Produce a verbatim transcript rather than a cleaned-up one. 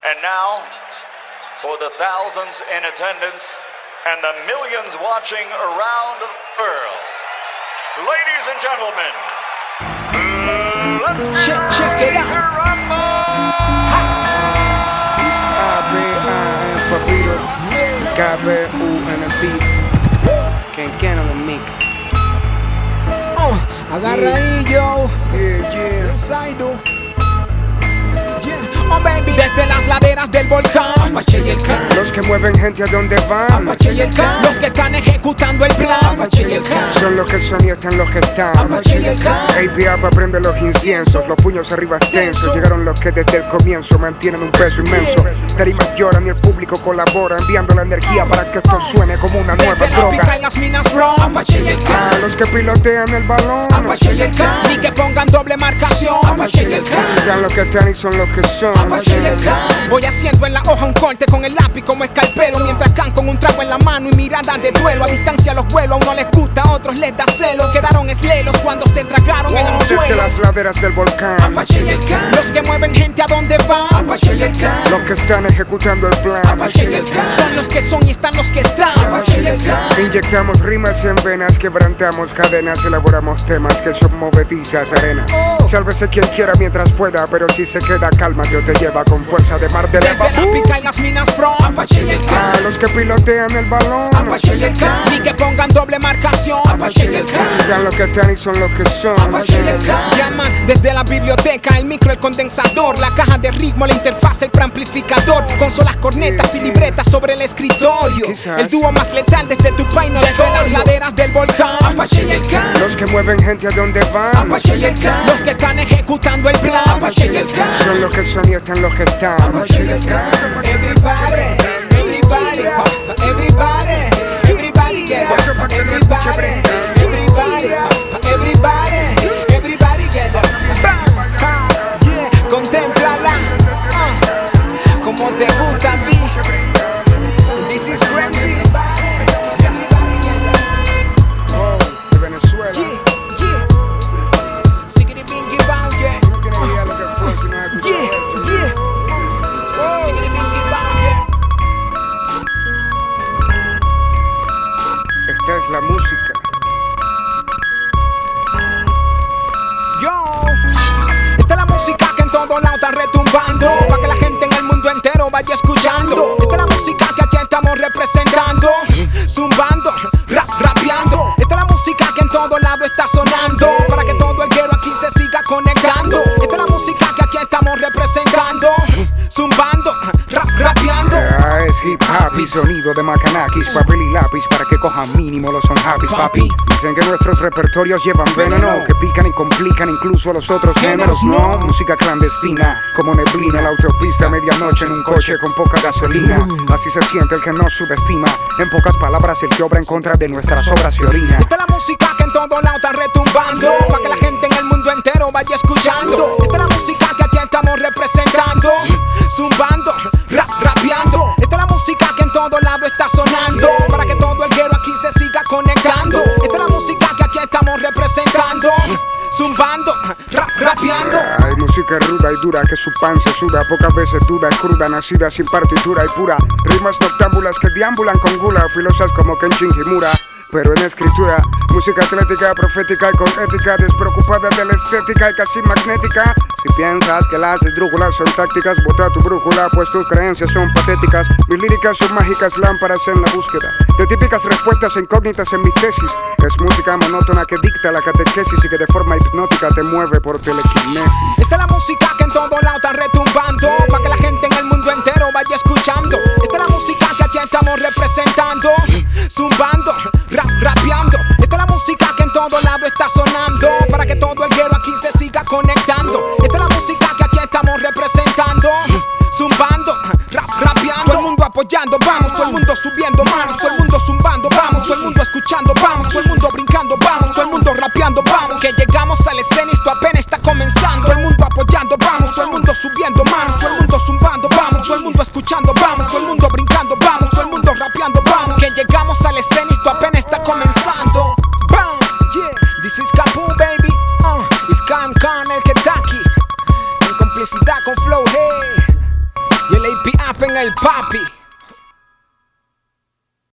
And now, for the thousands in attendance and the millions watching around the world, ladies and gentlemen, let's get check, check it out. It's A B A en papiro, K B U en el beat, Ken Ken on the mic. Oh, agarra ahí, yo. Yeah, yeah. Saido. Oh baby, desde las laderas del volcán, Apache y el Can. Los que mueven gente a donde van, Apache y el Can. Los que están ejecutando el plan, Apache y el Can. son los que son y están los que están. Apache y el Can. A B A pa' prende los inciensos, los puños arriba extensos. Llegaron los que desde el comienzo mantienen un peso inmenso. Tarimas lloran y el público colabora, enviando la energía para que esto suene como una nueva desde la pica droga. y las minas from, Apache y el Can. A los que pilotean el balón, Apache y el Can. Y que pongan doble marcación, Apache y el Can. están los que están y son los que son. Apache y el Can. Voy haciendo en la hoja un corte con el lápiz como escalpelo, mientras Can con un trago en la mano y mirada de duelo. A distancia los vuelos, a uno les gusta, a otros les da celo. Quedaron eslelos cuando se tragaron el Desde anzuelo. las laderas del volcán, Apache y el Can. Los que mueven gente a donde van, Apache y el Can. los que están ejecutando el plan. Apache y el Can. Son los que son y están los que están, Apache y el Can. Inyectamos rimas en venas, quebrantamos cadenas, elaboramos temas que son movedizas arenas. Sálvese quien quiera mientras pueda, pero si se queda calma, Dios te lleva con fuerza de mar de lava. Desde la pica y las minas from, Apache y el Can. A los que pilotean el balón, Apache y el Can. Y que pongan doble marcación, Apache y el Can. están los que están y son los que son. Apache y el Can. Llaman desde la biblioteca, el micro, el condensador, la caja de ritmo, la interfaz, el preamplificador, consolas, cornetas y libretas sobre el escritorio. Quizás. El dúo más letal desde tu paino, desde las laderas del volcán, Apache y el Can. Los que mueven gente a donde van, Apache y el Can. Los que están ejecutando el plan, Apache y el Can. son los que son y están los que están. Apache y el Can. Everybody, everybody, everybody, everybody, get up. Everybody, everybody, everybody, everybody get up. Ah, yeah, contémplala, ah, como te gusta a mí. This is crazy. Oh, de Venezuela. Yeah, yeah. Siggity bingy bow, yeah. No tienes idea lo que fue si no has escuchado Yeah, esto. yeah. Siggity bingy bow, yeah. Esta es la música. Yo, esta es la música que en todo lado está retumbando, para que la gente en el mundo entero vaya escuchando. Esta es la música que aquí estamos representando, zumbando, rap, rapeando. Esta es la música que en todo lado está sonando, para que todo el guero aquí se siga conectando. Esta es la música que aquí estamos representando, zumbando, rap, rapeando. Ya es hip hop y sonido de macanakis, papel y lápiz para que cojan mínimo los son happy, papi. Dicen que nuestros repertorios llevan veneno, que pican y complican incluso a los otros géneros. No, música clandestina, como neblina en la autopista, medianoche en un coche con poca gasolina. Así se siente el que nos subestima, en pocas palabras el que obra en contra de nuestras obras y orina. Esta es la música que en todo lado está retumbando, para que la gente en el mundo entero vaya escuchando. Esta es la música que aquí estamos representando, zumbando, rap, rapeando. Esta es la música que en todo lado está sonando, para que todo el guero aquí se siga conectando. Esta es la música que aquí estamos representando, zumbando, rap, rapeando. Hay música ruda y dura que su pan se suda, pocas veces dura, es cruda, nacida sin partitura y pura. Rimas noctámbulas que deambulan con gula, filosas como Kenshin Himura. Pero en escritura, música atlética, profética y con ética, despreocupada de la estética y casi magnética. Si piensas que las esdrújulas son tácticas, bota tu brújula, pues tus creencias son patéticas. Mis líricas son mágicas lámparas en la búsqueda de típicas respuestas incógnitas en mis tesis. Es música monótona que dicta la catequesis y que de forma hipnótica te mueve por telequinesis. Esta es la música que en todo lado está retumbando, para que la gente en el mundo entero vaya escuchando. Esta es la música que aquí estamos representando, zumbando, rap, rapeando. Esta es la música que en todo lado está sonando, para que todo el guero aquí se siga conectando. Esta es la música que aquí estamos representando, zumbando, rap, rapeando. Todo el mundo apoyando, vamos, todo el mundo subiendo manos, todo el mundo zumbando, vamos, todo el mundo escuchando, vamos, todo el mundo brincando, vamos, todo el mundo rapeando, vamos. Que llegamos a la escena y esto apenas está comenzando. Todo el mundo apoyando, vamos, todo el mundo subiendo manos, todo el mundo zumbando, vamos, todo el mundo escuchando, vamos, todo el mundo brincando, vamos, todo el mundo rapeando, vamos. Que llegamos a la escena y esto apenas está comenzando. Bam, yeah, this is Kaboom, baby. Uh, it's Can Can, el Kentucky, en complicidad con Flow, hey. Y el A P en el papi.